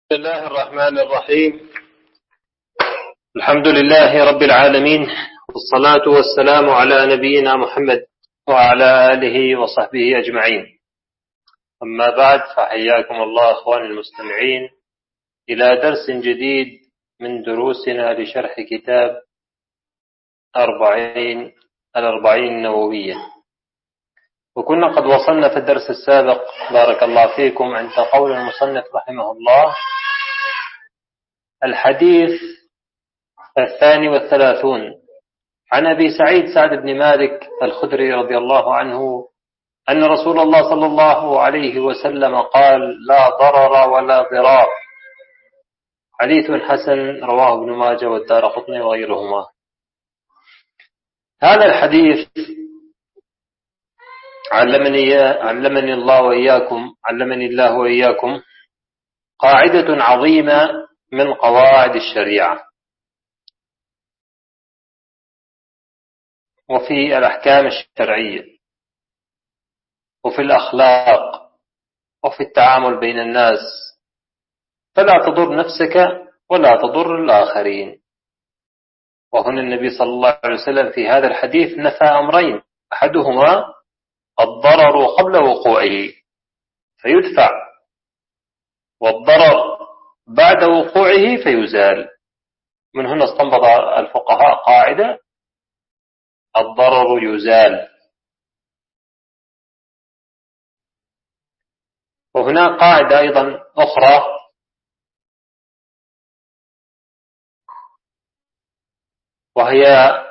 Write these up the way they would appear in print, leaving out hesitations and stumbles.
بسم الله الرحمن الرحيم. الحمد لله رب العالمين، والصلاة والسلام على نبينا محمد وعلى آله وصحبه أجمعين. أما بعد، فحياكم الله أخواني المستمعين إلى درس جديد من دروسنا لشرح كتاب الأربعين النووية. وكنا قد وصلنا في الدرس السابق بارك الله فيكم عند قول المصنف رحمه الله: الحديث 32 عن أبي سعد بن مالك الخدري رضي الله عنه أن رسول الله صلى الله عليه وسلم قال: لا ضرر ولا ضرار. حديث حسن رواه ابن ماجه والدارقطني وغيرهما. هذا الحديث علمني الله وإياكم قاعدة عظيمة من قواعد الشريعة وفي الأحكام الشرعية وفي الأخلاق وفي التعامل بين الناس، فلا تضر نفسك ولا تضر الآخرين. وهنا النبي صلى الله عليه وسلم في هذا الحديث نفى أمرين: أحدهما الضرر قبل وقوعه فيدفع، والضرر بعد وقوعه فيزال. من هنا استنبط الفقهاء قاعدة: الضرر يزال. وهناك قاعدة أيضا أخرى: وهي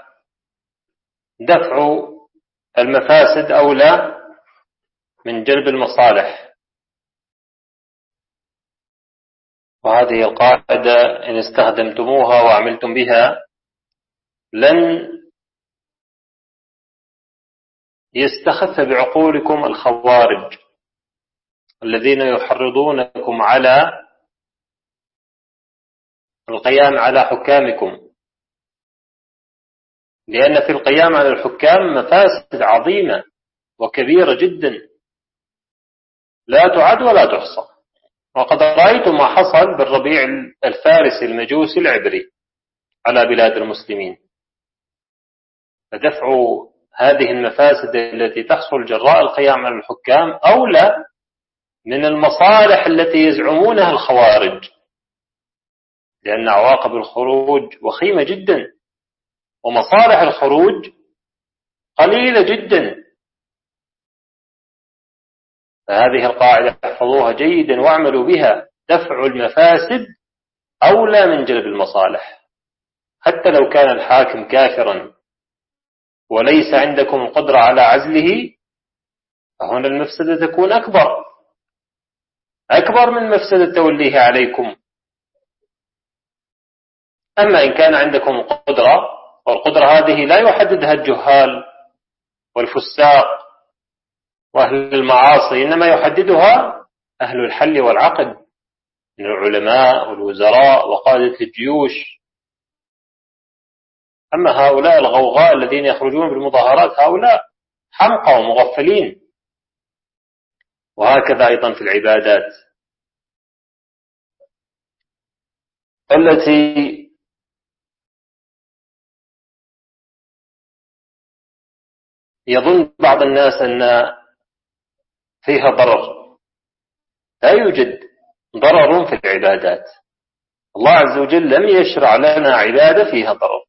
دفع المفاسد أولى من جلب المصالح. وهذه القاعدة إن استخدمتموها وعملتم بها لن يستخف بعقولكم الخوارج الذين يحرضونكم على القيام على حكامكم، لأن في القيام على الحكام مفاسد عظيمة وكبيرة جدا لا تعد ولا تحصى. وقد رأيت ما حصل بالربيع الفارسي المجوسي العبري على بلاد المسلمين. فدفع هذه المفاسد التي تحصل جراء القيام على الحكام أولى من المصالح التي يزعمونها الخوارج، لأن عواقب الخروج وخيمة جدا ومصالح الخروج قليلة جدا. فهذه القاعدة احفظوها جيدا واعملوا بها: دفع المفاسد أولى من جلب المصالح. حتى لو كان الحاكم كافرا وليس عندكم القدرة على عزله، فهنا المفسدة تكون أكبر من مفسدة توليه عليكم. أما إن كان عندكم قدرة، والقدرة هذه لا يحددها الجهال والفساق وأهل المعاصي، إنما يحددها أهل الحل والعقد من العلماء والوزراء وقادة الجيوش. أما هؤلاء الغوغاء الذين يخرجون بالمظاهرات هؤلاء حمقى ومغفلين. وهكذا أيضا في العبادات التي يظن بعض الناس أن فيها ضرر. لا يوجد ضرر في العبادات. الله عز وجل لم يشرع لنا عبادة فيها ضرر،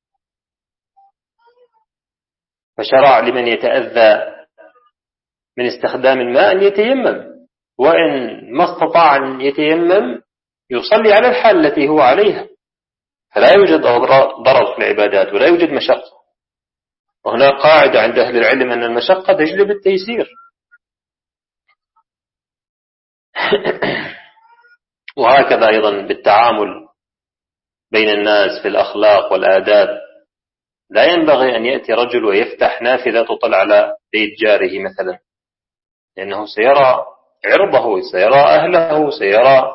فشرع لمن يتأذى من استخدام الماء أن يتيمم، وإن ما استطاع أن يتيمم يصلي على الحال التي هو عليها. فلا يوجد ضرر في العبادات ولا يوجد مشقة. وهناك قاعدة عند أهل العلم أن المشقة تجلب التيسير. وهكذا أيضا بالتعامل بين الناس في الأخلاق والآداب. لا ينبغي أن يأتي رجل ويفتح نافذة تطل على بيت جاره مثلا، لأنه سيرى عرضه، سيرى أهله، سيرى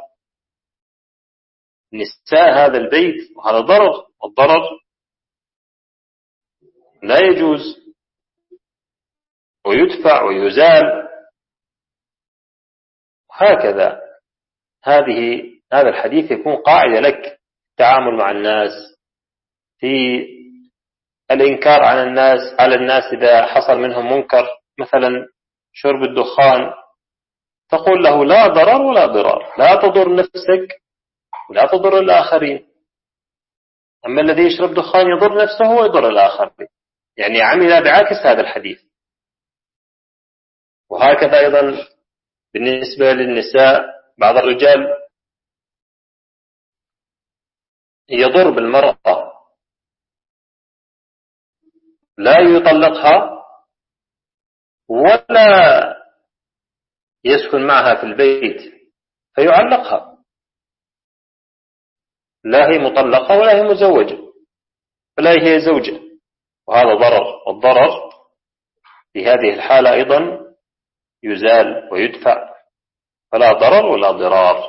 نساء هذا البيت، وهذا ضرر، والضرر لا يجوز ويدفع ويزال. هكذا هذه هذا الحديث يكون قاعدة لك في التعامل مع الناس، في الإنكار على الناس إذا حصل منهم منكر، مثلا شرب الدخان، تقول له لا ضرر ولا ضرار، لا تضر نفسك ولا تضر الآخرين. أما الذي يشرب دخان يضر نفسه ويضر الآخرين، يعني عمل بعكس هذا الحديث. وهكذا أيضا بالنسبة للنساء، بعض الرجال يضر بالمرأة، لا يطلقها ولا يسكن معها في البيت فيعلقها، لا هي مطلقة ولا هي مزوجة ولا هي زوجة، وهذا ضرر. والضرر في هذه الحالة أيضا يزال ويدفع، فلا ضرر ولا ضرار.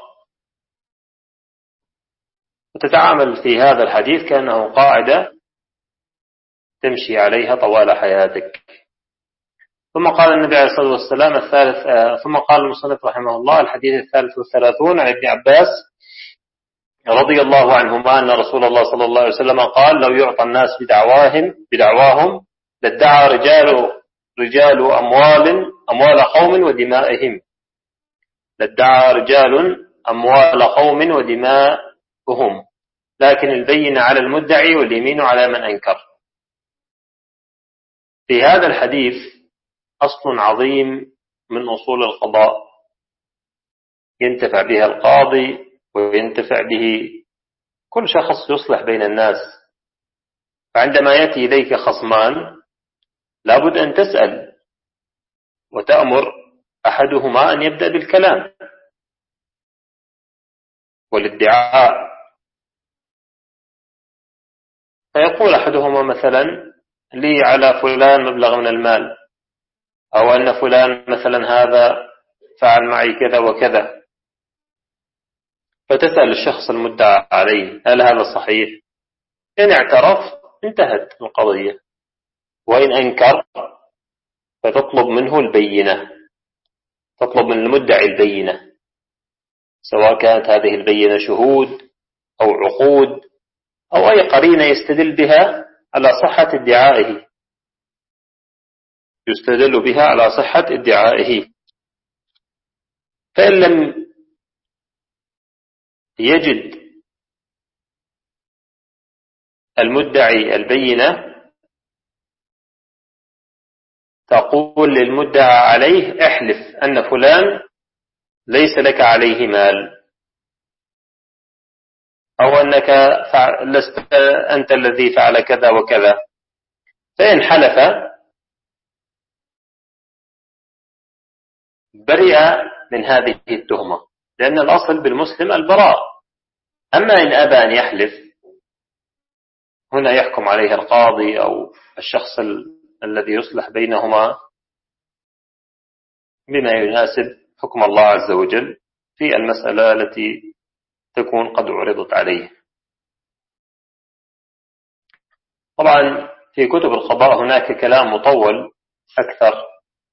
وتتعامل في هذا الحديث كأنه قاعدة تمشي عليها طوال حياتك. ثم قال النبي عليه الصلاة والسلام ثم قال المصنف رحمه الله: الحديث 33 عن ابن عباس رضي الله عنهما أن رسول الله صلى الله عليه وسلم قال: لو يعطى الناس بدعواهم لادعى رجال أموال قوم ودمائهم، لادعى رجال أموال قوم ودماءهم، لكن البين على المدعي واليمين على من أنكر. في هذا الحديث أصل عظيم من أصول القضاء ينتفع بها القاضي وينتفع به كل شخص يصلح بين الناس. فعندما يأتي إليك خصمان لابد أن تسأل وتأمر أحدهما أن يبدأ بالكلام والادعاء، فيقول أحدهما مثلا: لي على فلان مبلغ من المال، أو أن فلان مثلا هذا فعل معي كذا وكذا، فتسأل الشخص المدعى عليه: هل هذا صحيح؟ إن اعترف انتهت القضية، وإن أنكر فتطلب منه البينة، تطلب من المدعي البينة، سواء كانت هذه البينة شهود أو عقود أو أي قرينة يستدل بها على صحة ادعائه، يستدل بها على صحة ادعائه. فإن لم يجد المدعي البينة تقول للمدعى عليه: احلف أن فلان ليس لك عليه مال، أو أنك لست أنت الذي فعل كذا وكذا. فإن حلف برئ من هذه التهمة، لأن الأصل بالمسلم البراء. أما إن أبى أن يحلف، هنا يحكم عليه القاضي أو الشخص الذي يصلح بينهما بما يناسب حكم الله عز وجل في المسألة التي تكون قد عرضت عليه. طبعا في كتب القضاء هناك كلام مطول أكثر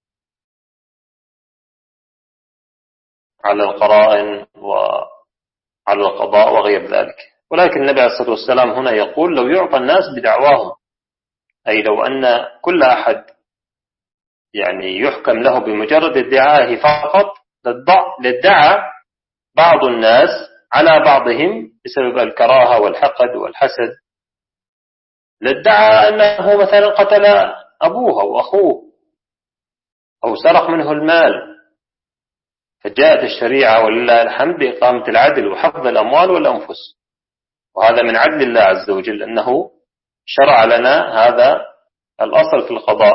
على القرائن وعلى القضاء وغير ذلك، ولكن النبي عليه الصلاة والسلام هنا يقول: لو يعطى الناس بدعواهم، أي لو أن كل أحد يعني يحكم له بمجرد ادعائه فقط، لادعى بعض الناس على بعضهم بسبب الكراهة والحقد والحسد، لادعى أنه مثلا قتل أبوه أو أخوه أو سرق منه المال. فجاءت الشريعة ولله الحمد بإقامة العدل وحفظ الأموال والأنفس، وهذا من عدل الله عز وجل أنه شرع لنا هذا الأصل في القضاء،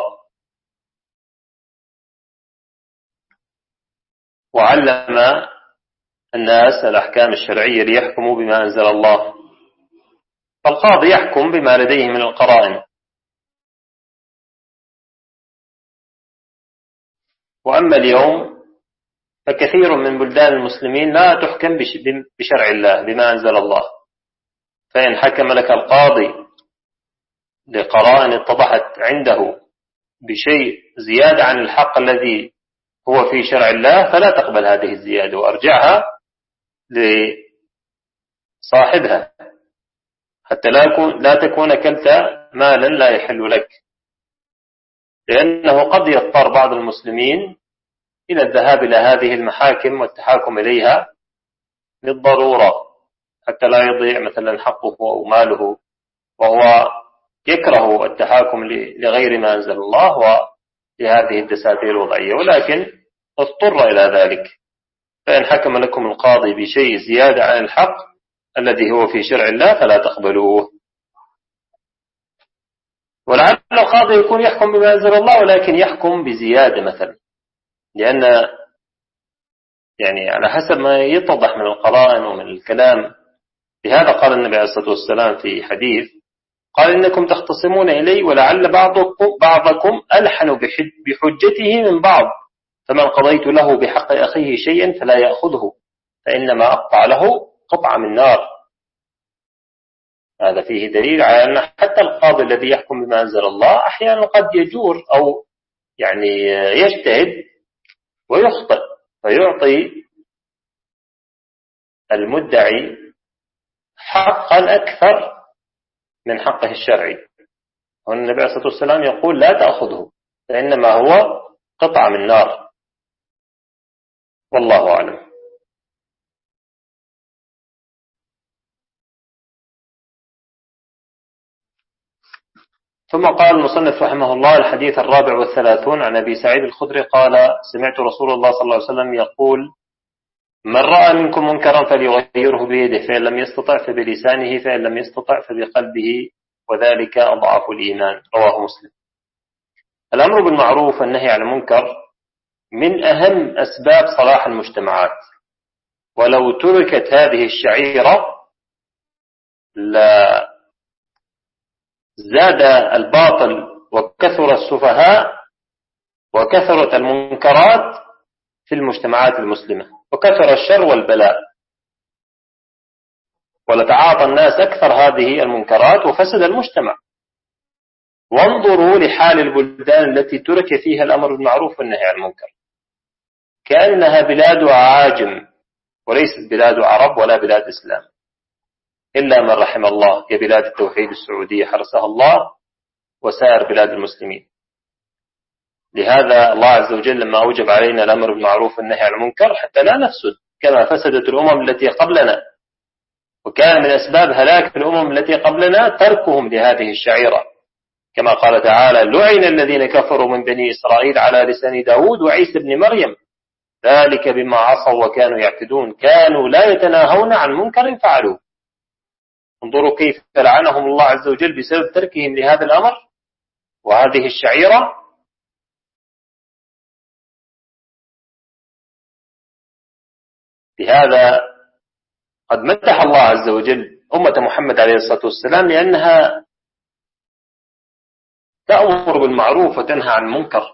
وعلم الناس الأحكام الشرعية ليحكموا بما أنزل الله. فالقاضي يحكم بما لديه من القرائن. وأما اليوم فكثير من بلدان المسلمين لا تحكم بشرع الله بما أنزل الله، فإن حكم لك القاضي لقرائن اتضحت عنده بشيء زيادة عن الحق الذي هو في شرع الله، فلا تقبل هذه الزيادة وأرجعها صاحبها، حتى لا تكون كلت مالا لا يحل لك، لأنه قد يضطر بعض المسلمين إلى الذهاب إلى هذه المحاكم والتحاكم إليها للضرورة، حتى لا يضيع مثلا حقه أو ماله، وهو يكره التحاكم لغير ما أنزل الله ولهذه الدساتير الوضعية، ولكن اضطر إلى ذلك. فإن حكم لكم القاضي بشيء زيادة عن الحق الذي هو في شرع الله فلا تقبلوه. ولعل القاضي يكون يحكم بما أنزل الله ولكن يحكم بزيادة مثلا، لأن يعني على حسب ما يتضح من القرائن ومن الكلام. لهذا قال النبي عليه الصلاة والسلام في حديث، قال إنكم تختصمون إلي ولعل بعضكم ألحن بحجته من بعض، فمن قضيت له بحق أخيه شيئا فلا يأخذه فإنما أقطع له قطعة من نار. هذا فيه دليل على أن حتى القاضي الذي يحكم بما أنزل الله أحيانا قد يجور أو يعني يجتهد ويخطئ، فيعطي المدعي حقا أكثر من حقه الشرعي. والنبي عليه الصلاة والسلام يقول لا تأخذه فإنما هو قطعة من نار، والله أعلم. ثم قال المصنف رحمه الله: الحديث 34 عن أبي سعيد الخدري قال: سمعت رسول الله صلى الله عليه وسلم يقول: من رأى منكم منكرا فليغيره بيده، فإن لم يستطع فبلسانه، فإن لم يستطع فبقلبه، وذلك أضعف الإيمان. رواه مسلم. الأمر بالمعروف والنهي عن المنكر من أهم أسباب صلاح المجتمعات، ولو تركت هذه الشعيرة لزاد الباطل وكثر السفهاء وكثرت المنكرات في المجتمعات المسلمة، وكثر الشر والبلاء، ولتعاطى الناس أكثر هذه المنكرات وفسد المجتمع. وانظروا لحال البلدان التي ترك فيها الأمر بالمعروف والنهي عن المنكر، كأنها بلاد عاجم وليست بلاد عرب ولا بلاد إسلام، إلا من رحم الله، كبلاد التوحيد السعودية حرسها الله وسائر بلاد المسلمين. لهذا الله عز وجل لما أوجب علينا الأمر بالمعروف والنهي عن المنكر حتى لا نفسد كما فسدت الأمم التي قبلنا، وكان من أسباب هلاك الأمم التي قبلنا تركهم لهذه الشعيرة، كما قال تعالى: لعن الذين كفروا من بني إسرائيل على لسان داود وعيسى بن مريم ذلك بما عصوا وكانوا يعتدون كانوا لا يتناهون عن منكر فعلوه. انظروا كيف لعنهم الله عز وجل بسبب تركهم لهذا الأمر وهذه الشعيرة. بهذا قد مدح الله عز وجل أمة محمد عليه الصلاة والسلام لأنها تأمر بالمعروف وتنهى عن المنكر،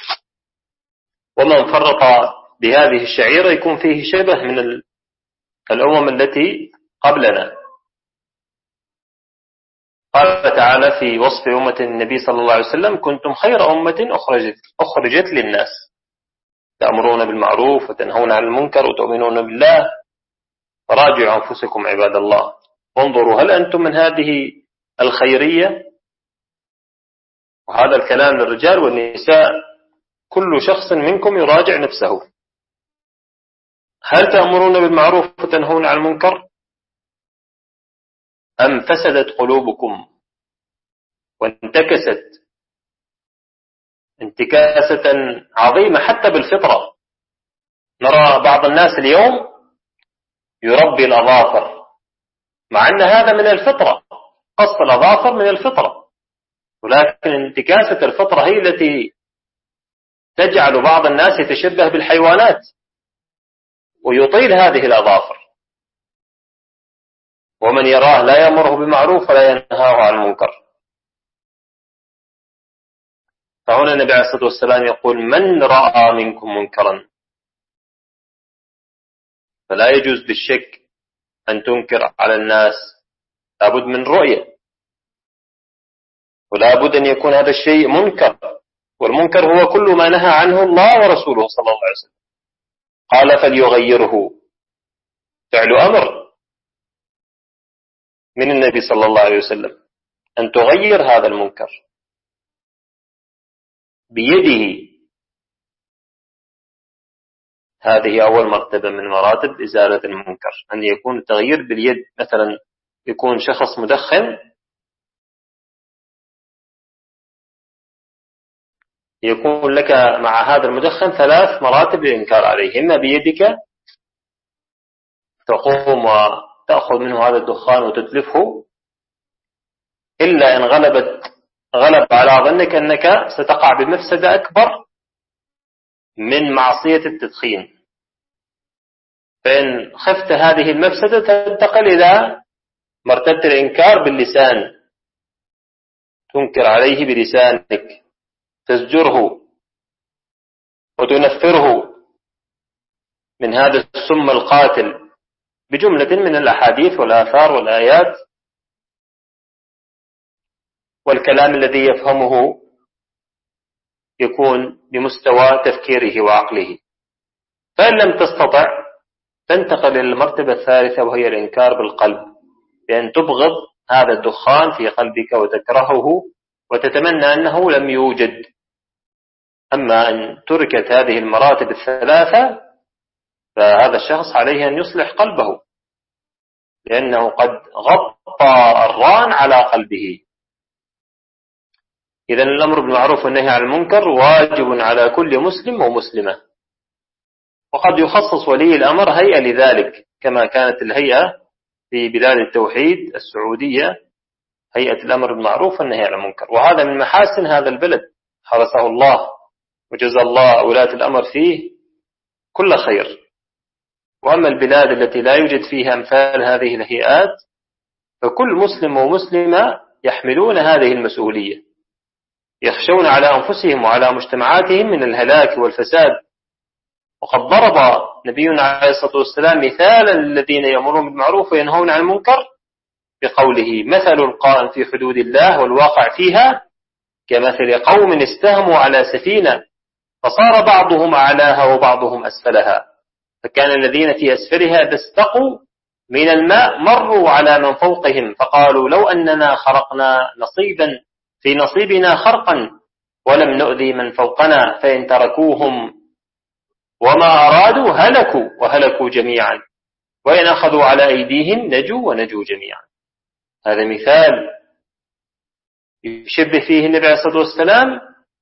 ومن فرط بهذه الشعيرة يكون فيه شبه من الأمم التي قبلنا. قال تعالى في وصف أمة النبي صلى الله عليه وسلم: كنتم خير أمة أخرجت للناس تأمرون بالمعروف وتنهون عن المنكر وتؤمنون بالله، فراجعوا أنفسكم عباد الله وانظروا هل أنتم من هذه الخيرية. وهذا الكلام للرجال والنساء، كل شخص منكم يراجع نفسه، هل تأمرون بالمعروف وتنهون عن المنكر أم فسدت قلوبكم وانتكست انتكاسة عظيمة حتى بالفطرة؟ نرى بعض الناس اليوم يربي الأظافر، مع أن هذا من الفطرة، قص الأظافر من الفطرة، ولكن انتكاسة الفطرة هي التي تجعل بعض الناس يتشبه بالحيوانات ويطيل هذه الأظافر، ومن يراه لا يأمره بمعروف ولا ينهاه عن المنكر. فهنا النبي عليه الصلاة والسلام يقول: من رأى منكم منكرا، فلا يجوز بالشك أن تنكر على الناس، لابد من رؤية، ولابد أن يكون هذا الشيء منكر، والمنكر هو كل ما نهى عنه الله ورسوله صلى الله عليه وسلم. قال: فليغيره، فعل أمر، من النبي صلى الله عليه وسلم أن تغير هذا المنكر بيده. هذه أول مرتبة من مراتب إزالة المنكر، أن يكون التغيير باليد. مثلا يكون شخص مدخن، يكون لك مع هذا المدخن 3 مراتب للإنكار عليه: إما بيدك تقوم وتأخذ منه هذا الدخان وتتلفه، إلا إن غلب على ظنك أنك ستقع بمفسدة أكبر من معصية التدخين، فإن خفت هذه المفسدة تنتقل إلى مرتبة الإنكار باللسان، تنكر عليه بلسانك، تزجره وتنفره من هذا السم القاتل بجملة من الأحاديث والآثار والآيات والكلام الذي يفهمه يكون بمستوى تفكيره وعقله. فإن لم تستطع تنتقل إلى المرتبة الثالثة، وهي الإنكار بالقلب، بأن تبغض هذا الدخان في قلبك وتكرهه وتتمنى أنه لم يوجد. أما أن تركت هذه المراتب الثلاثة فهذا الشخص عليه أن يصلح قلبه، لأنه قد غطى الران على قلبه. إذن الأمر بالمعروف والنهي عن المنكر واجب على كل مسلم ومسلمة، وقد يخصص ولي الأمر هيئة لذلك، كما كانت الهيئة في بلاد التوحيد السعودية، هيئة الأمر بالمعروف والنهي عن المنكر. وهذا من محاسن هذا البلد، حرسه الله وجزى الله ولاة الأمر فيه كل خير. وأما البلاد التي لا يوجد فيها أمثال هذه الهيئات فكل مسلم ومسلمة يحملون هذه المسؤولية، يخشون على أنفسهم وعلى مجتمعاتهم من الهلاك والفساد. وقد ضرب نبينا عليه الصلاة والسلام مثالا للذين يأمرون بالمعروف وينهون عن المنكر بقوله: مثل القائم في حدود الله والواقع فيها كمثل قوم استهموا على سفينة فصار بعضهم أعلاها وبعضهم أسفلها، فكان الذين في أسفلها إذا استقوا من الماء مروا على من فوقهم فقالوا: لو أننا خرقنا نصيبا في نصيبنا خرقا ولم نؤذي من فوقنا، فإن تركوهم وما أرادوا هلكوا وهلكوا جميعا، وإن أخذوا على أيديهم نجوا ونجوا جميعا. هذا مثال يشبه فيه النبي عليه الصلاة والسلام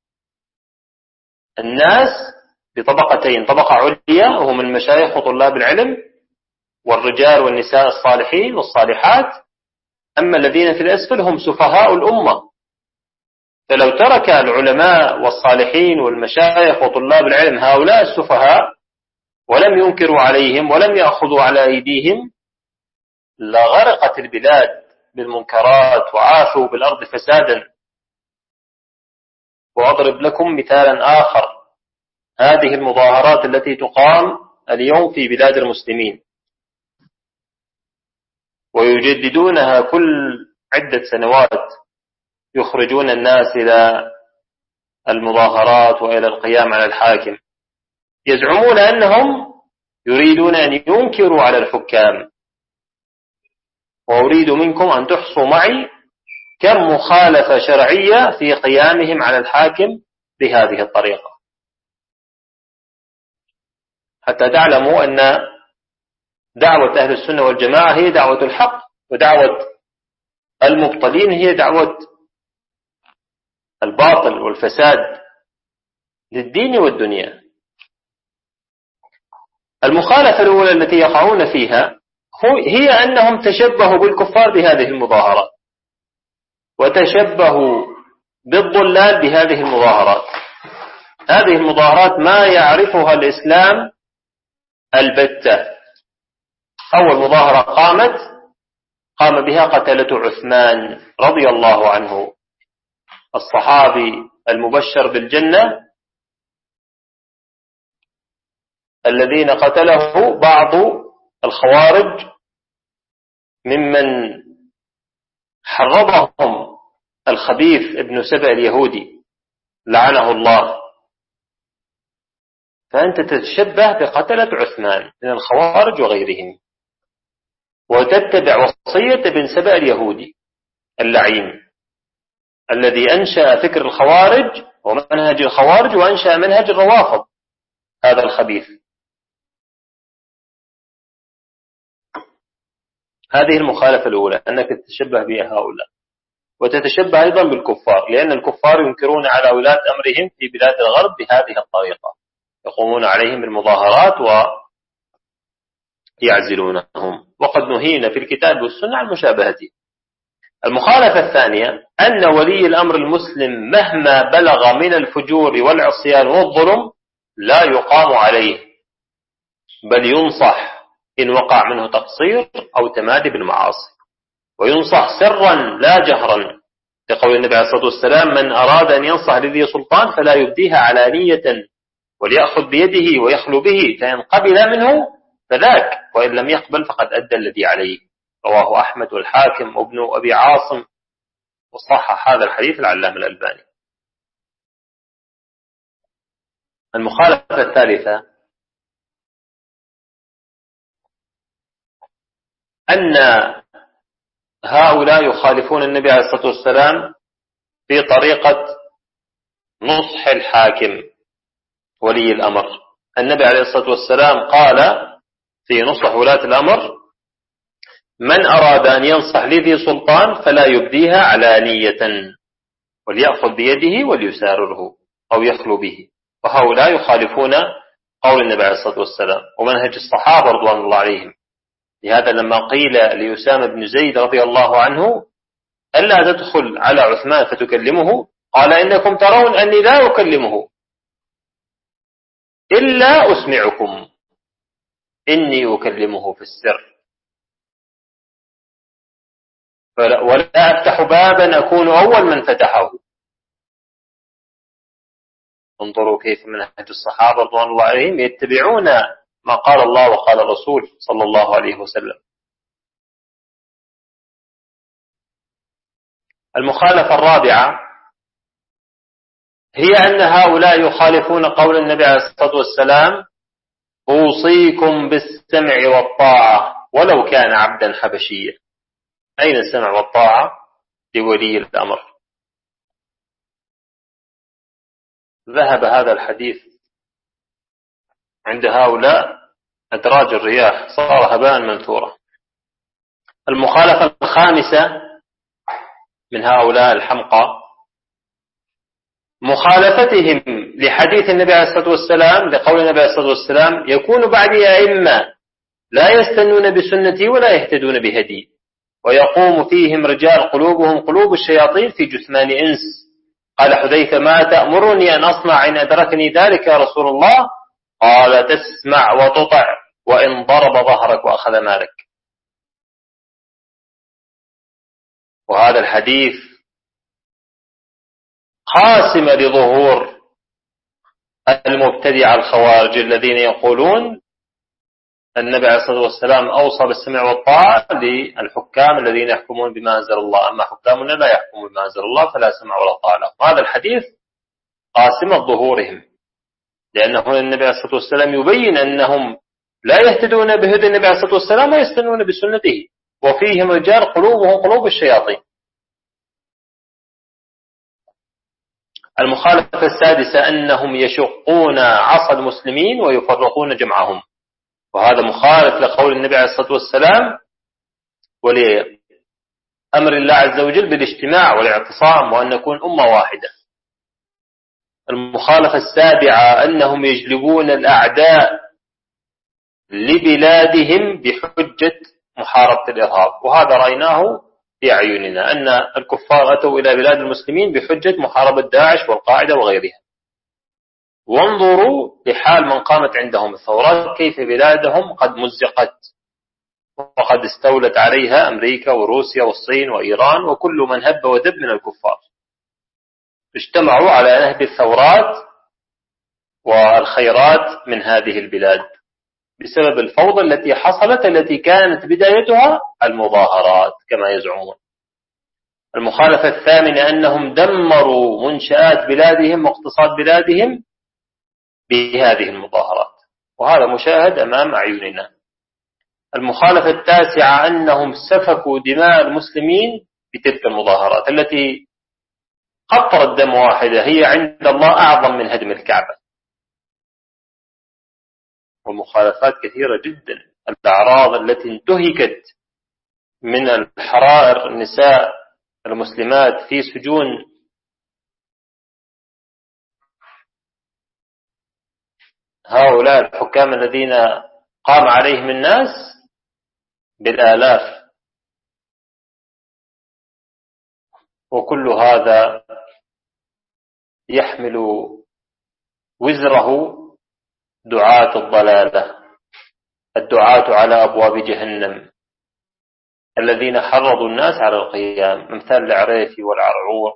الناس بطبقتين: طبقة عليا وهم المشايخ وطلاب العلم والرجال والنساء الصالحين والصالحات، أما الذين في الأسفل هم سفهاء الأمة. فلو ترك العلماء والصالحين والمشايخ وطلاب العلم هؤلاء السفهاء ولم ينكروا عليهم ولم يأخذوا على أيديهم لغرقت البلاد بالمنكرات وعاشوا بالأرض فسادا. وأضرب لكم مثالا آخر: هذه المظاهرات التي تقام اليوم في بلاد المسلمين ويجددونها كل عدة سنوات، يخرجون الناس إلى المظاهرات وإلى القيام على الحاكم، يزعمون أنهم يريدون أن ينكروا على الحكام. وأريد منكم أن تحصوا معي كم مخالفة شرعية في قيامهم على الحاكم بهذه الطريقة، حتى تعلموا أن دعوة أهل السنة والجماعة هي دعوة الحق، ودعوة المبطلين هي دعوة الباطل والفساد للدين والدنيا. المخالفة الأولى التي يقعون فيها هي أنهم تشبهوا بالكفار بهذه المظاهرات، وتشبهوا بالضلال بهذه المظاهرات. هذه المظاهرات ما يعرفها الإسلام البتة. أول مظاهرة قام بها قتلة عثمان رضي الله عنه، الصحابي المبشر بالجنة، الذين قتله بعض الخوارج ممن حرضهم الخبيث ابن سبأ اليهودي لعنه الله. فأنت تتشبه بقتلة عثمان من الخوارج وغيرهم. وتتبع وصية ابن سبأ اليهودي اللعين الذي أنشأ فكر الخوارج ومنهج الخوارج وأنشأ منهج الروافض هذا الخبيث. هذه المخالفة الأولى، أنك تتشبه بهؤلاء، وتتشبه أيضا بالكفار، لأن الكفار ينكرون على ولاة أمرهم في بلاد الغرب بهذه الطريقة، يقومون عليهم بالمظاهرات ويعزلونهم، وقد نهينا في الكتاب والسنة عن مشابهته. المخالفة الثانية أن ولي الأمر المسلم مهما بلغ من الفجور والعصيان والظلم لا يقام عليه، بل ينصح إن وقع منه تقصير أو تمادي بالمعاصي، وينصح سرا لا جهرا، لقول النبي عليه الصلاة والسلام: من أراد أن ينصح لذي سلطان فلا يبديها علانية وليأخذ بيده ويخلو به، فإن قبل منه فذاك، وإن لم يقبل فقد أدى الذي عليه. رواه أحمد والحاكم وابن أبي عاصم، وصحح هذا الحديث العلامة الألباني. المخالفة الثالثة أن هؤلاء يخالفون النبي عليه الصلاة والسلام في طريقة نصح الحاكم ولي الأمر. النبي عليه الصلاة والسلام قال في نصح ولاة الأمر: من أراد أن ينصح لذي سلطان فلا يبديها علانية وليأخذ بيده وليسارره أو يخلو به. وهؤلاء يخالفون قول النبي عليه الصلاة والسلام ومنهج الصحابة رضوان الله عليهم. لهذا لما قيل لأسامة بن زيد رضي الله عنه: ألا تدخل على عثمان فتكلمه؟ قال: إنكم ترون أني لا أكلمه إلا أسمعكم، إني أكلمه في السر، ولا أفتح بابا أكون أول من فتحه. انظروا كيف منهج الصحابة رضوان الله عليهم، يتبعون ما قال الله وقال الرسول صلى الله عليه وسلم. المخالفة الرابعة هي أن هؤلاء يخالفون قول النبي عليه الصلاة والسلام: أوصيكم بالسمع والطاعة ولو كان عبدا حبشيا. أين السمع والطاعة لولي الأمر؟ ذهب هذا الحديث عند هؤلاء أدراج الرياح، صار هباء منثورا. المخالفة الخامسة من هؤلاء الحمقى مخالفتهم لحديث النبي عليه الصلاة والسلام، لقول النبي عليه الصلاة والسلام: يكون بعدي أئمة لا يستنون بسنتي ولا يهتدون بهدي، ويقوم فيهم رجال قلوبهم قلوب الشياطين في جثمان إنس. قال حذيفة: ما تأمرني أن أصنع إن أدركني ذلك يا رسول الله؟ قال: تسمع وتطع وإن ضرب ظهرك وأخذ مالك. وهذا الحديث قاسم لظهور المبتدع الخوارج الذين يقولون النبي عليه الصلاة والسلام أوصى بالسمع والطاعة للحكام الذين يحكمون بما أنزل الله، أما حكامنا لا يحكمون بما أنزل الله فلا سمع ولا طاعة لهم. وهذا الحديث قاسم ظهورهم، لأنه النبي عليه الصلاة والسلام يبين أنهم لا يهتدون بهدي النبي عليه الصلاة والسلام ويستنون بسنته، وفيهم رجال قلوبهم قلوب الشياطين. المخالفة السادسة أنهم يشقون عصا المسلمين ويفرقون جمعهم، وهذا مخالف لقول النبي عليه الصلاة والسلام ولأمر الله عز وجل بالاجتماع والاعتصام وأن نكون أمة واحدة. المخالفة السابعة أنهم يجلبون الأعداء لبلادهم بحجة محاربة الإرهاب، وهذا رأيناه في أعيننا أن الكفار أتوا إلى بلاد المسلمين بحجة محاربة داعش والقاعدة وغيرها. وانظروا لحال من قامت عندهم الثورات كيف بلادهم قد مزقت وقد استولت عليها أمريكا وروسيا والصين وإيران وكل من هب ودب من الكفار، اجتمعوا على نهب الثورات والخيرات من هذه البلاد بسبب الفوضى التي حصلت، التي كانت بدايتها المظاهرات كما يزعمون. المخالفة الثامنة أنهم دمروا منشآت بلادهم واقتصاد بلادهم بهذه المظاهرات، وهذا مشاهد أمام أعيننا. المخالفة التاسعة أنهم سفكوا دماء المسلمين بتلك المظاهرات التي قطرت دم واحدة هي عند الله أعظم من هدم الكعبة. ومخالفات كثيرة جدا، الأعراض التي انتهكت من الحرائر النساء المسلمات في سجون هؤلاء الحكام الذين قام عليهم الناس بالآلاف. وكل هذا يحمل وزره دعاة الضلالة، الدعاة على أبواب جهنم الذين حرضوا الناس على القيام، مثال العريفي والعرعور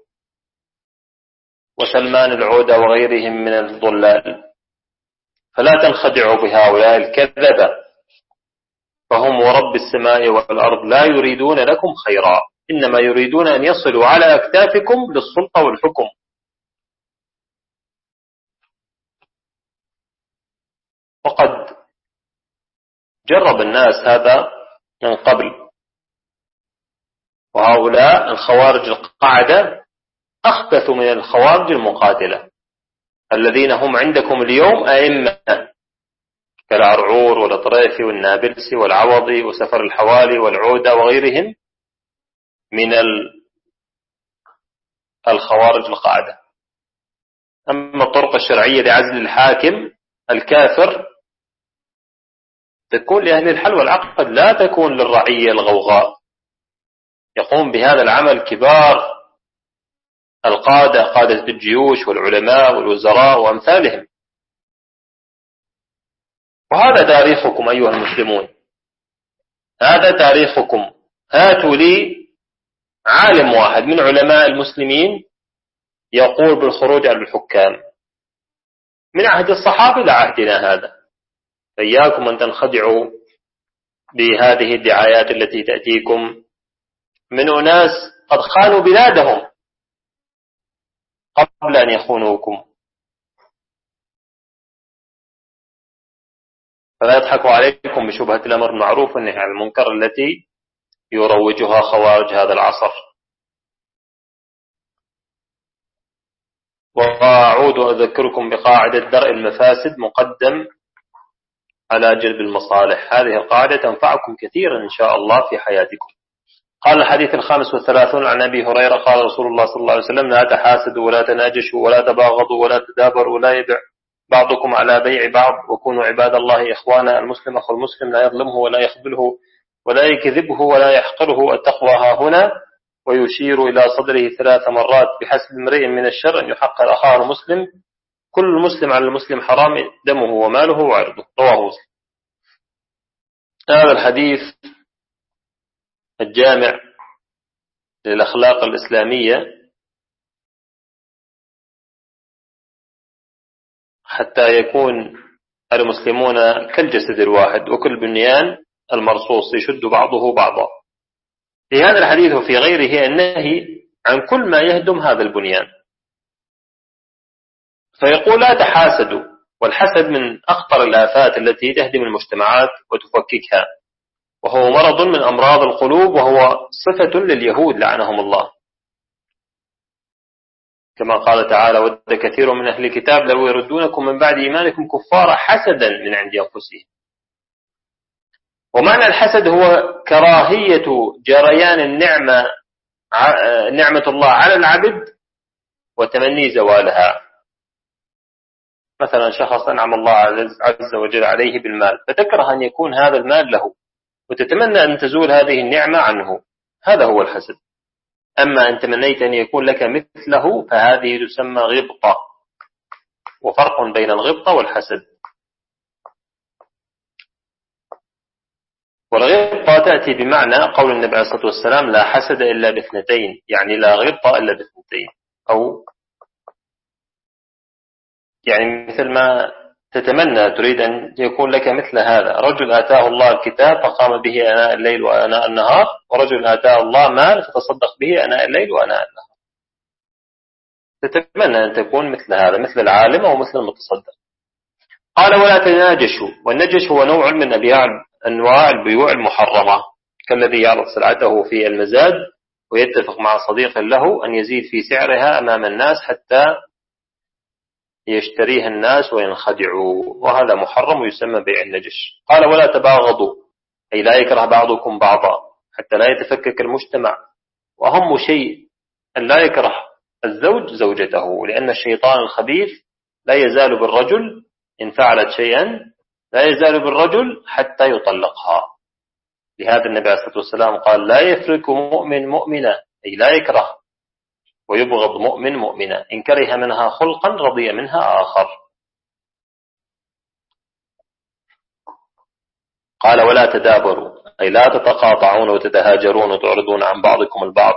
وسلمان العودة وغيرهم من الضلال. فلا تنخدعوا بهؤلاء الكذبة، فهم ورب السماء والأرض لا يريدون لكم خيرا، إنما يريدون أن يصلوا على أكتافكم للسلطة والحكم. وقد جرب الناس هذا من قبل، وهؤلاء الخوارج القاعدة أخبث من الخوارج المقاتلة الذين هم عندكم اليوم أئمة كالعرعور والطريفي والنابلسي والعوضي وسفر الحوالي والعودة وغيرهم من الخوارج القاعدة. أما الطرق الشرعية لعزل الحاكم الكافر تكون لأهل الحل والعقد، لا تكون للرعية الغوغاء. يقوم بهذا العمل كبار القادة، قادة الجيوش والعلماء والوزراء وأمثالهم. وهذا تاريخكم أيها المسلمون، هذا تاريخكم. هاتوا لي عالم واحد من علماء المسلمين يقول بالخروج على الحكام من عهد الصحابة لعهدنا هذا. فإياكم أن تنخدعوا بهذه الدعايات التي تأتيكم من أناس قد خانوا بلادهم قبل أن يخونوكم. فلا يضحكوا عليكم بشبهة الأمر المعروف والنهي عن المنكر التي يروجها خوارج هذا العصر. وأعود أذكركم بقاعدة درء المفاسد مقدم على جلب المصالح. هذه القاعدة تنفعكم كثيرا إن شاء الله في حياتكم. قال الحديث 35 عن أبي هريرة قال رسول الله صلى الله عليه وسلم: لا تحاسدوا ولا تناجشوا ولا تباغضوا ولا تدابروا ولا يبع بعضكم على بيع بعض وكونوا عباد الله إخوانا. المسلم أخو المسلم لا يظلمه ولا يخذله ولا يكذبه ولا يحقره. التقوى ها هنا، ويشير إلى صدره 3 مرات: بحسب امرئ من الشر أن يحقر أخاه المسلم، كل المسلم على المسلم حرام دمه وماله وعرضه. رواه مسلم. هذا الحديث الجامع للأخلاق الإسلامية حتى يكون المسلمون كالجسد الواحد وكل بنيان المرصوص يشد بعضه بعضا. في هذا الحديث وفي غيره النهي عن كل ما يهدم هذا البنيان. فيقول: لا تحاسدوا. والحسد من أخطر الآفات التي تهدم المجتمعات وتفككها، وهو مرض من أمراض القلوب، وهو صفة لليهود لعنهم الله، كما قال تعالى: ود كثير من أهل الكتاب لو يردونكم من بعد إيمانكم كفارا حسدا من عند أنفسهم. ومعنى الحسد هو كراهية جريان نعمة الله على العبد وتمني زوالها. مثلا شخص أنعم الله عز وجل عليه بالمال، فتكره أن يكون هذا المال له وتتمنى أن تزول هذه النعمة عنه، هذا هو الحسد. أما أن تمنيت أن يكون لك مثله فهذه تسمى غبطة، وفرق بين الغبطة والحسد. والغبطة تأتي بمعنى قول النبي عليه الصلاة والسلام: لا حسد إلا باثنتين، يعني لا غبطة إلا باثنتين. أو يعني مثل ما تتمنى تريد أن يكون لك مثل هذا: رجل آتاه الله الكتاب فقام به آناء الليل وآناء النهار، ورجل آتاه الله مال فتصدق به آناء الليل وآناء النهار. تتمنى أن تكون مثل هذا، مثل العالم أو مثل المتصدق. قال: ولا تناجشوا. والنجش هو نوع من أنواع أنواع البيوع المحرمة، كالذي يعرض سلعته في المزاد ويتفق مع صديق له أن يزيد في سعرها أمام الناس حتى يشتريها الناس وينخدعوا، وهذا محرم ويسمى بيع النجش. قال ولا تباغضوا، أي لا يكره بعضكم بعضا حتى لا يتفكك المجتمع. وأهم شيء أن لا يكره الزوج زوجته، لأن الشيطان الخبيث لا يزال بالرجل إن فعلت شيئا، لا يزال بالرجل حتى يطلقها. لهذا النبي عليه الصلاة والسلام قال لا يفرق مؤمن مؤمنة، أي لا يكره ويبغض مؤمن مؤمنة، إن كره منها خلقا رضي منها آخر. قال ولا تدابروا، أي لا تتقاطعون وتتهاجرون وتعرضون عن بعضكم البعض.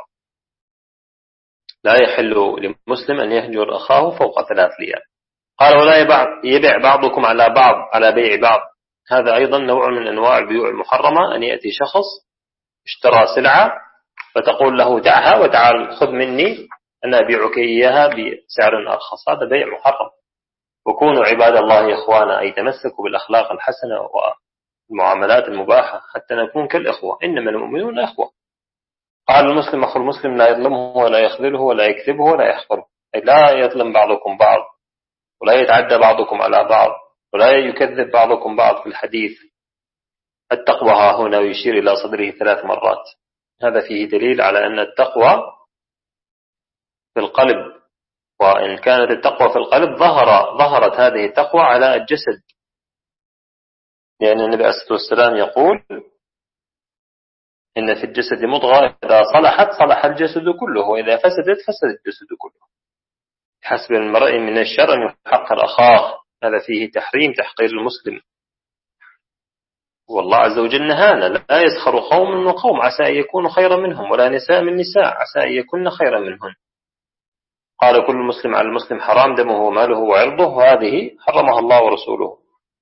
لا يحل لمسلم أن يهجر أخاه فوق 3 ليال. قال ولا يبيع بعضكم على بعض على بيع بعض. هذا أيضا نوع من أنواع البيوع المحرمة، أن يأتي شخص اشترى سلعة فتقول له دعها وتعال خذ مني أنا أبيعك إياها بسعر أرخص. هذا بيع محرم. وكونوا عباد الله إخوانا، أي تمسكوا بالأخلاق الحسنة والمعاملات المباحة حتى نكون كالإخوة، إنما المؤمنون إخوة. قال المسلم أخو المسلم لا يظلمه ولا يخذله ولا يكذبه ولا يحقره، أي لا يظلم بعضكم بعض ولا يتعدى بعضكم على بعض ولا يكذب بعضكم بعض في الحديث. التقوى ها هنا يشير إلى صدره 3 مرات. هذا فيه دليل على أن التقوى في القلب، وإن كانت التقوى في القلب ظهرت هذه التقوى على الجسد، لأن النبي عليه الصلاة والسلام يقول إن في الجسد مضغة إذا صلحت صلح الجسد كله وإذا فسدت فسد الجسد كله. حسب المرء من الشر أن يحقر أخاه، هذا فيه تحريم تحقير المسلم. والله عز وجل نهانا لا يسخر قوم من قوم عسى أن يكونوا خيرا منهم ولا نساء من نساء عسى أن يكون خيرا منهن. قال كل مسلم على المسلم حرام دمه وماله وعرضه، وهذه حرمها الله ورسوله.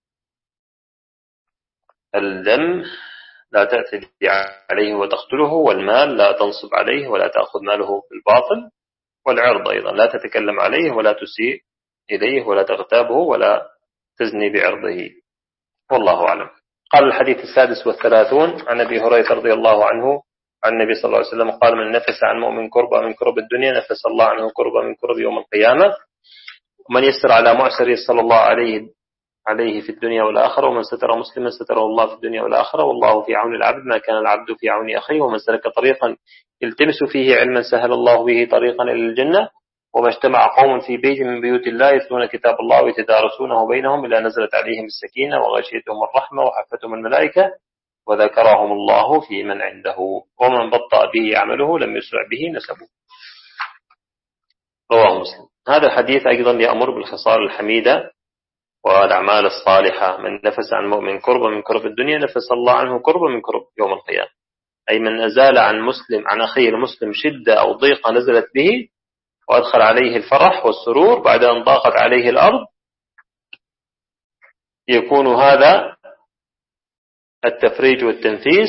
الدم لا تعتدي عليه وتقتله، والمال لا تنصب عليه ولا تأخذ ماله بالباطل، والعرض أيضا لا تتكلم عليه ولا تسيء إليه ولا تغتابه ولا تزني بعرضه. والله أعلم. قال الحديث 36 عن أبي هريرة رضي الله عنه عن النبي صلى الله عليه وسلم قال من نفس عن مؤمن كربة من كرب الدنيا نفس الله عنه كربة من كرب يوم القيامة، ومن يسر على معسر يسر الله عليه في الدنيا والآخرة، ومن ستر مسلما ستره الله في الدنيا والآخرة، والله في عون العبد ما كان العبد في عون أخيه، ومن سلك طريقا يلتمس فيه علما سهل الله به طريقا إلى الجنة، وما اجتمع قوم في بيت من بيوت الله يتلون كتاب الله ويتدارسونه بينهم إلا نزلت عليهم السكينة وغشيتهم الرحمة وحفتهم الملائكة وذكرهم الله في من عنده، ومن بطأ به عمله لم يسرع به نسبه. رواه مسلم. هذا الحديث أيضا يأمر بالخصال الحميدة والأعمال الصالحة. من نفس عن مؤمن كربة من كرب الدنيا نفس الله عنه كربة من كرب يوم القيامة، أي من أزال عن أخيه المسلم شدة أو ضيقة نزلت به وأدخل عليه الفرح والسرور بعد أن ضاقت عليه الأرض، يكون هذا التفريج والتنفيس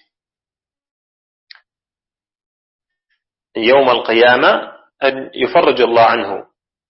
يوم القيامة، أن يفرج الله عنه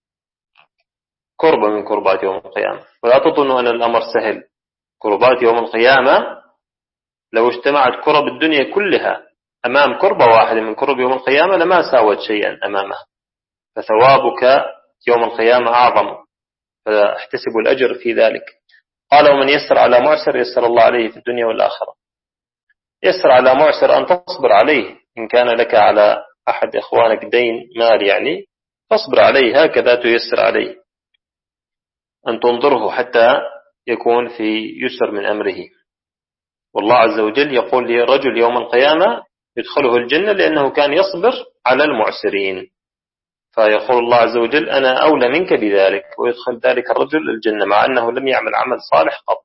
كربة من كربات يوم القيامة. ولا تظنوا أن الأمر سهل. كربات يوم القيامة لو اجتمعت كرب الدنيا كلها أمام كربة واحدة من كرب يوم القيامة لما ساوت شيئا أمامها، فثوابك يوم القيامة أعظم، فاحتسبوا الأجر في ذلك. قال ومن يسر على معسر يسر الله عليه في الدنيا والآخرة. يسر على معسر أن تصبر عليه، إن كان لك على أحد إخوانك دين مال يعني تصبر عليه، هكذا تيسر عليه، أن تنظره حتى يكون في يسر من أمره. والله عز وجل يقول لرجل يوم القيامة يدخله الجنة لأنه كان يصبر على المعسرين، فيقول الله عز وجل أنا أولى منك بذلك، ويدخل ذلك الرجل الجنة مع أنه لم يعمل عمل صالح قط.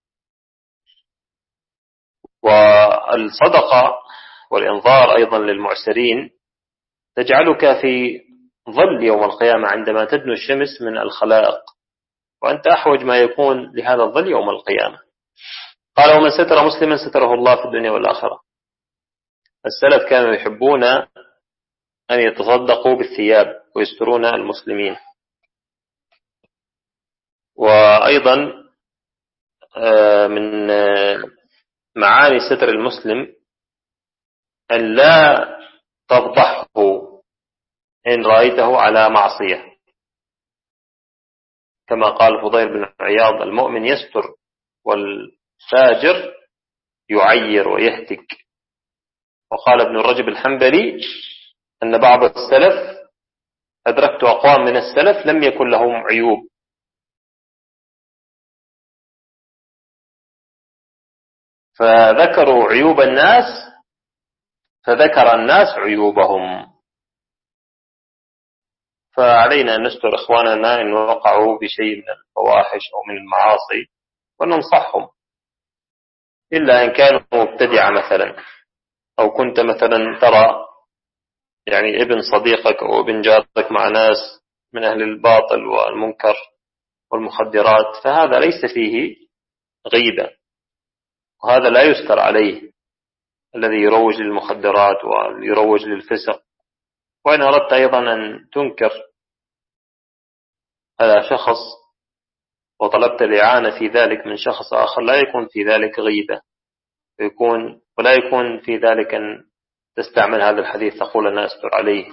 والصدقة والإنظار أيضا للمعسرين تجعلك في ظل يوم القيامة عندما تدنو الشمس من الخلائق، وأنت أحوج ما يكون لهذا الظل يوم القيامة. قال ومن ستر مسلما ستره الله في الدنيا والآخرة. السلف كانوا يحبون أن يتصدقوا بالثياب ويسترون المسلمين. وأيضا من معاني ستر المسلم أن لا تفضحه إن رأيته على معصية، كما قال فضيل بن عياض: المؤمن يستر والفاجر يعير ويهتك. وقال ابن رجب الحنبلي أن بعض السلف، أدركت أقوام من السلف لم يكن لهم عيوب، فذكروا عيوب الناس فذكر الناس عيوبهم. فعلينا أن نستر إخواننا إن وقعوا بشيء من الفواحش أو من المعاصي وننصحهم، إلا إن كانوا مبتدعة مثلا، أو كنت مثلا ترى يعني ابن صديقك أو ابن جارك مع ناس من أهل الباطل والمنكر والمخدرات، فهذا ليس فيه غيبة، وهذا لا يستر عليه، الذي يروج للمخدرات ويروج للفسق. وإن أردت أيضا أن تنكر على شخص وطلبت الإعانة في ذلك من شخص آخر، لا يكون في ذلك غيبة، ولا يكون في ذلك أن تستعمل هذا الحديث تقول أنا أستر عليه.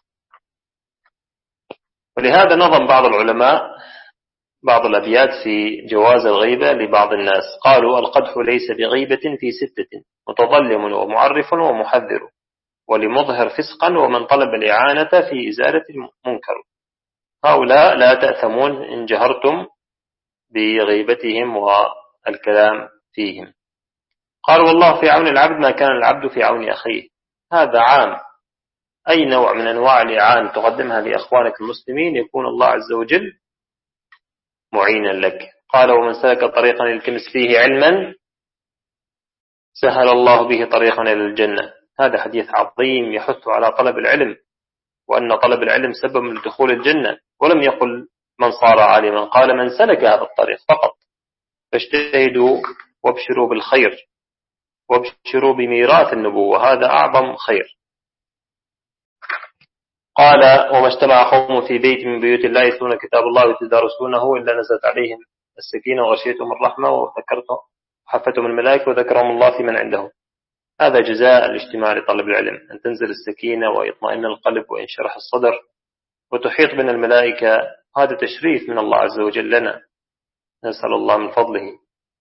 ولهذا نظم بعض العلماء بعض الأبيات في جواز الغيبة لبعض الناس. قالوا: القدح ليس بغيبة في 6: متظلم ومعرف ومحذر، ولمظهر فسقا، ومن طلب الإعانة في إزالة المنكر. هؤلاء لا تأثمون إن جهرتم بغيبتهم والكلام فيهم. قال: والله في عون العبد ما كان العبد في عون أخيه. هذا عام، أي نوع من أنواع الإعانة تقدمها لأخوانك المسلمين يكون الله عز وجل معينا لك. قال: ومن سلك طريقا يلتمس فيه علما سهل الله به طريقا إلى الجنة. هذا حديث عظيم يحث على طلب العلم، وأن طلب العلم سبب لدخول الجنة. ولم يقل من صار عالما، قال من سلك هذا الطريق فقط. فاجتهدوا وابشروا بالخير، وابشروا بميراث النبوة، هذا أعظم خير. قال: وما اجتمع قوم في بيت من بيوت الله يتلون كتاب الله ويتدارسونه إلا نزلت عليهم السكينة وغشيتهم الرحمة وحفتهم الملائكة وذكرهم الله في من عنده. هذا جزاء الاجتماع لطلب العلم، أن تنزل السكينة ويطمئن القلب وينشرح الصدر وتحيط بنا الملائكة. هذا تشريف من الله عز وجل لنا، نسأل الله من فضله.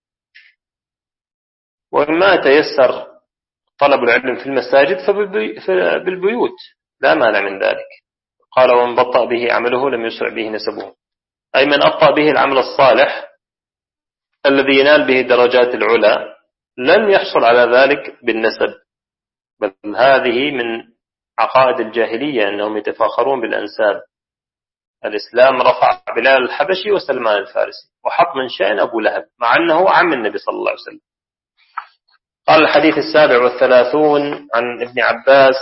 وما تيسر طلب العلم في المساجد فبالبيوت لا مانع من ذلك. قال: ومن بطأ به عمله لم يسرع به نسبه، أي من أبطأ به العمل الصالح الذي ينال به الدرجات العلى لم يحصل على ذلك بالنسب، بل هذه من عقائد الجاهلية أنهم يتفاخرون بالأنساب. الإسلام رفع بلال الحبشي وسلمان الفارسي وحط من شأن أبو لهب مع أنه عم النبي صلى الله عليه وسلم. قال: الحديث 37 عن ابن عباس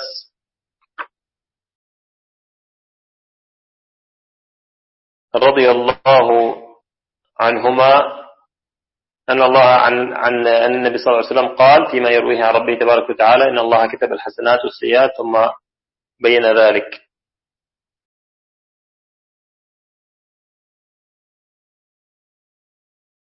رضي الله عنهما أن النبي صلى الله عليه وسلم قال فيما يرويه عن ربه تبارك وتعالى: إن الله كتب الحسنات والسيئات ثم بين ذلك.